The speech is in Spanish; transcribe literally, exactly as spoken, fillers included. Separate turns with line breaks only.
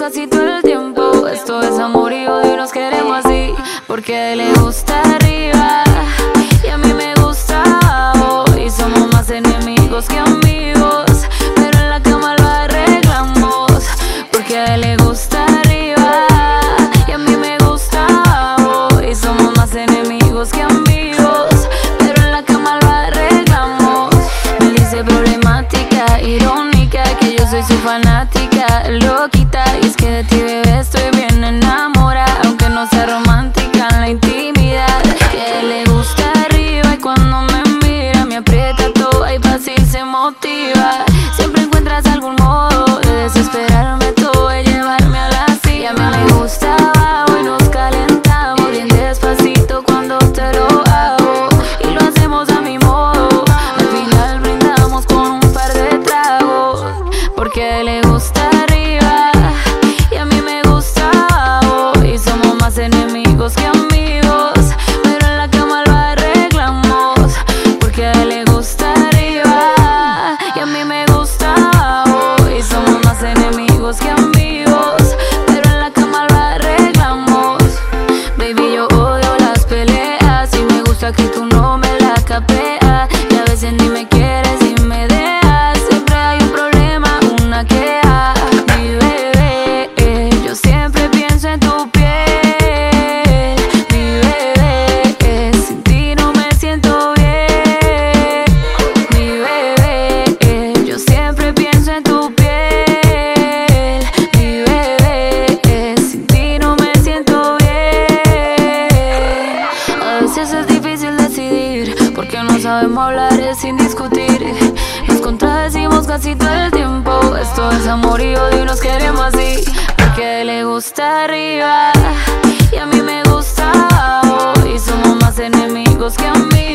casi todo el tiempo. Esto es amor y odio y nos queremos así, porque a él le gusta arriba y a mí me gusta abajo, y somos más enemigos que amigos, pero en la cama lo arreglamos, porque a él le gusta arriba y a mí me gusta abajo, y somos más enemigos que amigos, pero en la cama lo arreglamos. Me dice problemática, irónica, que yo soy su fanática, loquita, y es que de ti, bebé, estoy bien enamorada, aunque no sea romántica en la intimidad. Que a él le gusta arriba y cuando me mira me aprieta todo y fácil se motiva. Siempre encuentras algún modo de desesperarme todo y llevarme a la silla. A mí me gusta abajo y nos calentamos bien despacito cuando te lo hago, y lo hacemos a mi modo. Al final brindamos con un par de tragos, porque a él le gusta arriba y a mí me gusta abajo, y somos más enemigos que amigos, pero en la cama lo arreglamos, porque a él le gusta arriba y a mí me gusta abajo, y somos más enemigos que amigos, pero en la cama lo arreglamos. Baby, yo odio las peleas y me gusta que tú no me la capeas, y a veces ni me quieres y me dejas. Siempre hay un problema, una queja. Mi bebé, eh, yo siempre pienso en tu piel. Mi bebé, eh, sin ti no me siento bien. Mi bebé, eh, yo siempre pienso en tu piel. Mi bebé, eh, sin ti no me siento bien. A veces es difícil decidir, porque no sabemos hablar es sin discutir. Nos contradecimos casi todo el tiempo. Esto es amor y odio y nos queremos así, porque a él le gusta arriba y a mí me gusta abajo, y somos más enemigos que amigos.